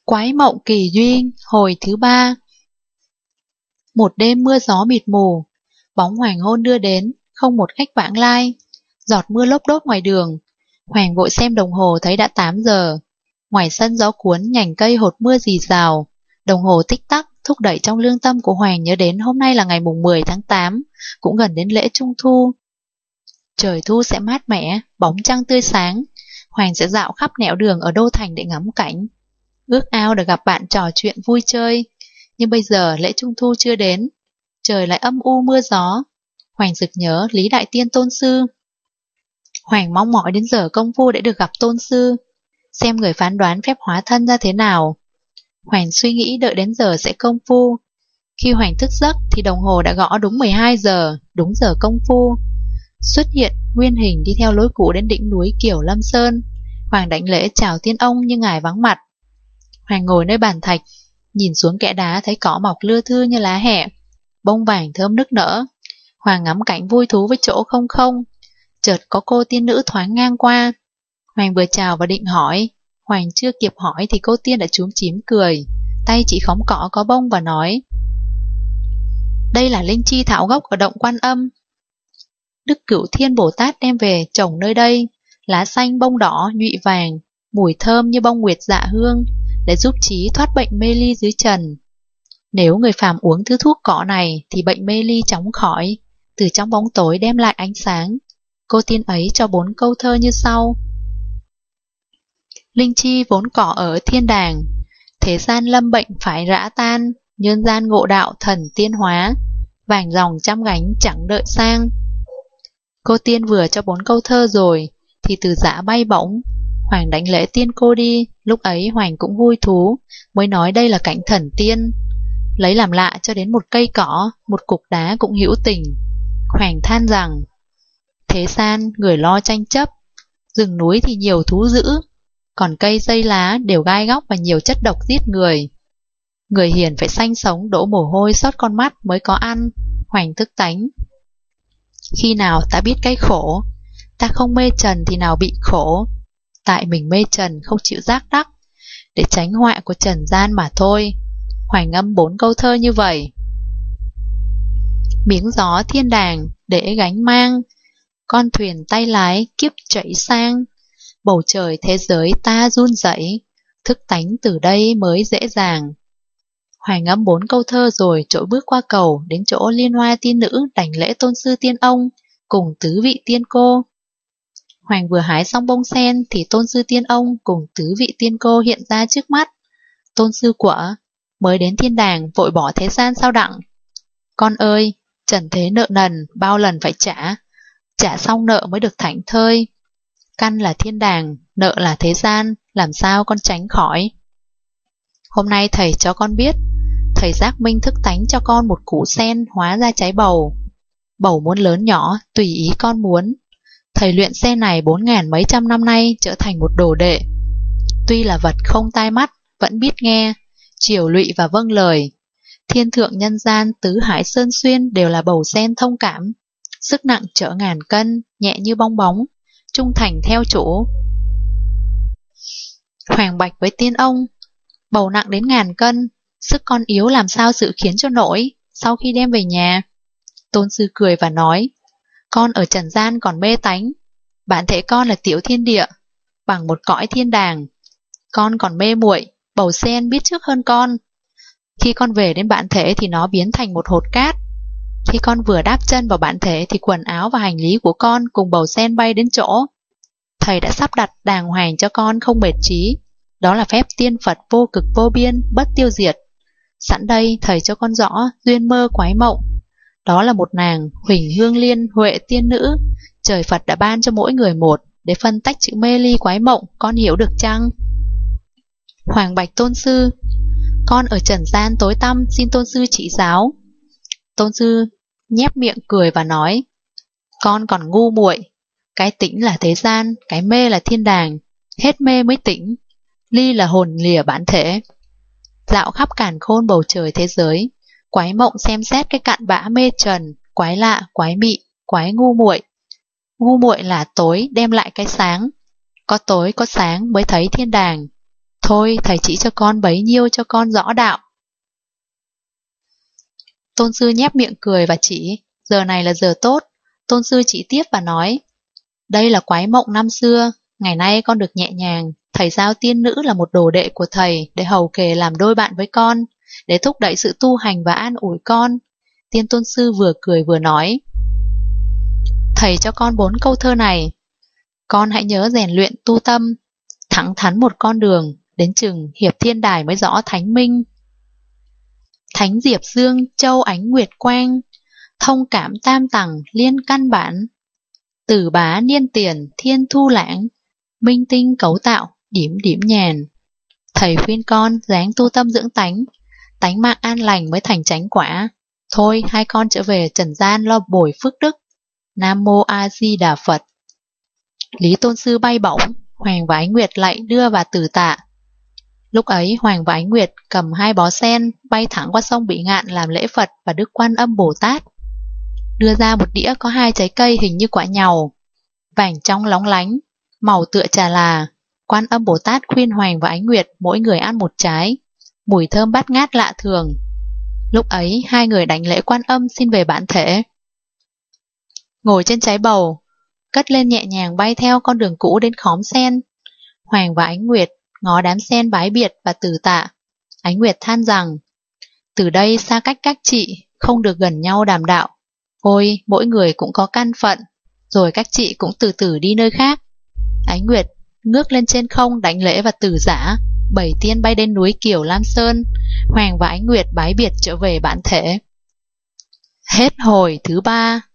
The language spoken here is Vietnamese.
Quái mộng kỳ duyên, hồi thứ 3. Một đêm mưa gió mịt mù, bóng hoàng hôn đưa đến, không một khách vãng lai. Giọt mưa lốp đốp ngoài đường, Hoàng vội xem đồng hồ thấy đã 8 giờ. Ngoài sân gió cuốn nhành cây hột mưa rì rào, đồng hồ tích tắc thúc đẩy trong lương tâm của Hoàng nhớ đến hôm nay là ngày mùng 10 tháng 8, cũng gần đến lễ Trung Thu. Trời thu sẽ mát mẻ, bóng trăng tươi sáng, Hoàng sẽ dạo khắp nẻo đường ở đô thành để ngắm cảnh. Ước ao được gặp bạn trò chuyện vui chơi, nhưng bây giờ lễ Trung Thu chưa đến, trời lại âm u mưa gió. Hoàng sực nhớ Lý Đại Tiên tôn sư. Hoàng mong mỏi đến giờ công phu để được gặp tôn sư, xem người phán đoán phép hóa thân ra thế nào. Hoàng suy nghĩ đợi đến giờ sẽ công phu. Khi Hoàng thức giấc thì đồng hồ đã gõ đúng 12 giờ, đúng giờ công phu. Xuất hiện nguyên hình đi theo lối cũ đến đỉnh núi Kiều Lâm Sơn. Hoàng đảnh lễ chào tiên ông nhưng ngài vắng mặt. Hoàng ngồi nơi bàn thạch, nhìn xuống kẽ đá thấy cỏ mọc lưa thưa như lá hẹ, bông vàng thơm nức nở. Hoàng ngắm cảnh vui thú với chỗ không không. Chợt có cô tiên nữ thoáng ngang qua. Hoàng vừa chào và định hỏi, Hoàng chưa kịp hỏi thì cô tiên đã chúm chím cười, tay chỉ khóm cỏ có bông và nói: đây là linh chi thảo gốc ở động Quan Âm. Đức Cửu Thiên Bồ Tát đem về trồng nơi đây, lá xanh bông đỏ nhụy vàng, mùi thơm như bông nguyệt dạ hương, để giúp trí thoát bệnh mê ly dưới trần. Nếu người phàm uống thứ thuốc cỏ này thì bệnh mê ly chóng khỏi, từ trong bóng tối đem lại ánh sáng. Cô tiên ấy cho 4 câu thơ như sau: linh chi vốn cỏ ở thiên đàng, thế gian lâm bệnh phải rã tan, nhân gian ngộ đạo thần tiên hóa, vàng dòng trăm gánh chẳng đợi sang. Cô tiên vừa cho 4 câu thơ rồi thì từ giã bay bổng. Hoàng đánh lễ tiên cô đi, lúc ấy Hoàng cũng vui thú, mới nói đây là cảnh thần tiên. Lấy làm lạ cho đến một cây cỏ, một cục đá cũng hữu tình. Hoàng than rằng: thế gian người lo tranh chấp, rừng núi thì nhiều thú dữ, còn cây dây lá đều gai góc và nhiều chất độc giết người. Người hiền phải sanh sống đổ mồ hôi xót con mắt mới có ăn. Hoàng thức tánh: khi nào ta biết cái khổ, ta không mê trần thì nào bị khổ, tại mình mê trần không chịu giác đắc, để tránh họa của trần gian mà thôi. Hoàng ngâm 4 câu thơ như vậy: miếng gió thiên đàng để gánh mang, con thuyền tay lái kiếp chạy sang, bầu trời thế giới ta run rẩy, thức tánh từ đây mới dễ dàng. Hoàng ngâm 4 câu thơ rồi trỗi bước qua cầu đến chỗ liên hoa tiên nữ đảnh lễ tôn sư tiên ông cùng tứ vị tiên cô. Hoàng vừa hái xong bông sen thì tôn sư tiên ông cùng tứ vị tiên cô hiện ra trước mắt. Tôn sư quở: mới đến thiên đàng vội bỏ thế gian sao đặng? Con ơi, trần thế nợ nần bao lần phải trả, trả xong nợ mới được thảnh thơi. Căn là thiên đàng, nợ là thế gian, làm sao con tránh khỏi? Hôm nay thầy cho con biết, thầy giác minh thức tánh cho con một củ sen hóa ra trái bầu. Bầu muốn lớn nhỏ, tùy ý con muốn. Thầy luyện sen này 4.000 mấy trăm năm nay trở thành một đồ đệ. Tuy là vật không tai mắt, vẫn biết nghe, chiều lụy và vâng lời. Thiên thượng nhân gian tứ hải sơn xuyên đều là bầu sen thông cảm. Sức nặng chở ngàn cân, nhẹ như bong bóng, trung thành theo chủ. Hoàng bạch với tiên ông: bầu nặng đến ngàn cân, sức con yếu làm sao sự khiến cho nổi, sau khi đem về nhà. Tôn sư cười và nói: con ở trần gian còn mê tánh, bản thể con là tiểu thiên địa, bằng một cõi thiên đàng. Con còn mê muội, bầu sen biết trước hơn con. Khi con về đến bản thể thì nó biến thành một hột cát. Khi con vừa đáp chân vào bản thể thì quần áo và hành lý của con cùng bầu sen bay đến chỗ. Thầy đã sắp đặt đàng hoàng cho con không mệt trí. Đó là phép tiên Phật vô cực vô biên, bất tiêu diệt. Sẵn đây thầy cho con rõ duyên mơ quái mộng. Đó là một nàng Huỳnh Hương Liên Huệ tiên nữ, trời Phật đã ban cho mỗi người một, để phân tách chữ mê ly quái mộng, con hiểu được chăng? Hoàng bạch tôn sư: con ở trần gian tối tăm, xin tôn sư chỉ giáo. Tôn sư nhép miệng cười và nói: con còn ngu muội. Cái tĩnh là thế gian, cái mê là thiên đàng, hết mê mới tĩnh. Ly là hồn lìa bản thể. Dạo khắp càn khôn bầu trời thế giới, quái mộng xem xét cái cặn bã mê trần, quái lạ, quái mị, quái ngu muội. Ngu muội là tối đem lại cái sáng, có tối có sáng mới thấy thiên đàng. Thôi thầy chỉ cho con bấy nhiêu cho con rõ đạo. Tôn sư nhép miệng cười và chỉ, giờ này là giờ tốt. Tôn sư chỉ tiếp và nói, đây là quái mộng năm xưa, ngày nay con được nhẹ nhàng, thầy giao tiên nữ là một đồ đệ của thầy để hầu kề làm đôi bạn với con, để thúc đẩy sự tu hành và an ủi con. Tiên tôn sư vừa cười vừa nói, thầy cho con 4 câu thơ này, con hãy nhớ rèn luyện tu tâm, thẳng thắn một con đường, đến chừng hiệp thiên đài mới rõ thánh minh. Thánh diệp dương châu ánh nguyệt quang, thông cảm tam tầng liên căn bản, tử bá niên tiền thiên thu lãng, minh tinh cấu tạo điểm điểm nhàn. Thầy khuyên con ráng tu tâm dưỡng tánh, tánh mạng an lành mới thành chánh quả. Thôi hai con trở về trần gian lo bồi phước đức. Nam mô A Di Đà Phật. Lý tôn sư bay bổng, Hoàng và Ánh Nguyệt lại đưa vào tử tạ. Lúc ấy Hoàng và Ánh Nguyệt cầm 2 bó sen bay thẳng qua sông Bị Ngạn làm lễ Phật và Đức Quan Âm Bồ Tát. Đưa ra một đĩa có 2 trái cây hình như quả nhàu, vàng trong lóng lánh, màu tựa trà là. Quan Âm Bồ Tát khuyên Hoàng và Ánh Nguyệt mỗi người ăn 1 trái, mùi thơm bát ngát lạ thường. Lúc ấy 2 người đảnh lễ Quan Âm xin về bản thể. Ngồi trên trái bầu, cất lên nhẹ nhàng bay theo con đường cũ đến khóm sen. Hoàng và Ánh Nguyệt ngó đám sen bái biệt và từ tạ. Ánh Nguyệt than rằng, từ đây xa cách các chị, không được gần nhau đàm đạo. Ôi, mỗi người cũng có căn phận, rồi các chị cũng từ từ đi nơi khác. Ánh Nguyệt ngước lên trên không đảnh lễ và từ giã, 7 tiên bay đến núi Kiều Lam Sơn. Hoàng và Ánh Nguyệt bái biệt trở về bản thể. Hết hồi thứ 3.